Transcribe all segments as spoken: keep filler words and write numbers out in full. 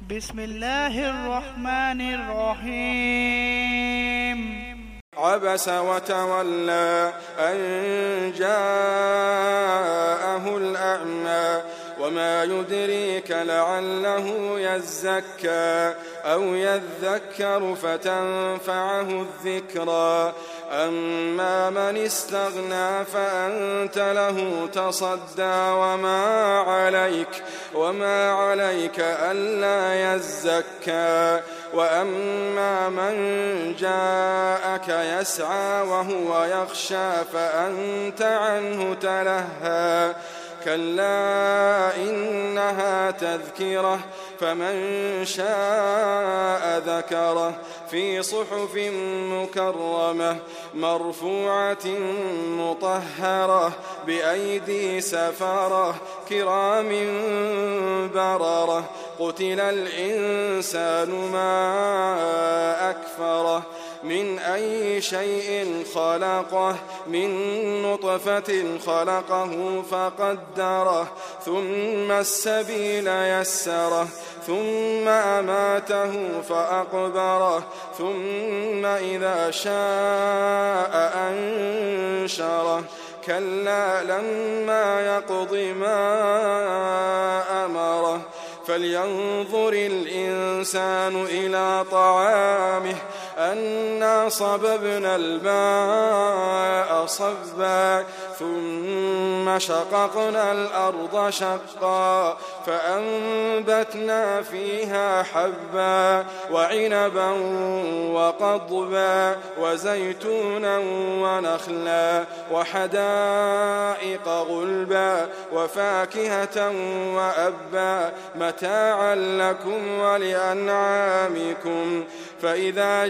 بسم الله الرحمن الرحيم. عبس وتولى أن جاءه الأعمى وما يدريك لعله يزكى أو يذكر فتنفعه الذكرى أما من استغنى فأنت له تصدى وما عليك وما عليك ألا يزكى وأما من جاءك يسعى وهو يخشى فأنت عنه تلهى كلا إنها تذكرة فمن شاء ذكره في صحف مكرمة مرفوعة مطهرة بأيدي سفرة كرام بررة قتل الإنسان ما أكفره من أي شيء خلقه من نطفة خلقه فقدره ثم السبيل يسره ثم أماته فأقبره ثم إذا شاء أنشره كلا لما يقض ما أمره فلينظر الإنسان إلى طعامه أنا صببنا الماء صبا ثم شققنا الأرض شقا فأنبتنا فيها حبا وعنبا وقضبا وزيتونا ونخلا وحدائق غلبا وفاكهة وأبا متاعا لكم ولأنعامكم فإذا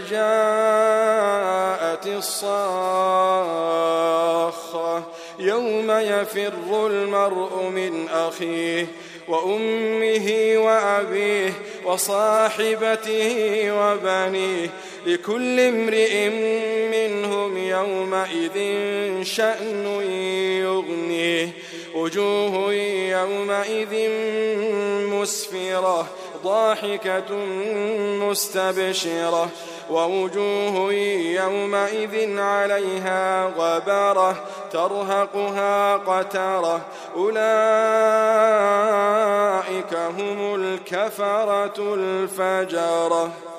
جاءت الصاخة يوم يفر المرء من أخيه وأمه وأبيه وصاحبته وبنيه لكل امرئ منهم يومئذ شأن يغنيه وجوه يومئذ مسفرة ضاحكة مستبشرة ووجوه يومئذ عليها غبرة ترهقها قترة أولئك هم الكفرة الفجرة.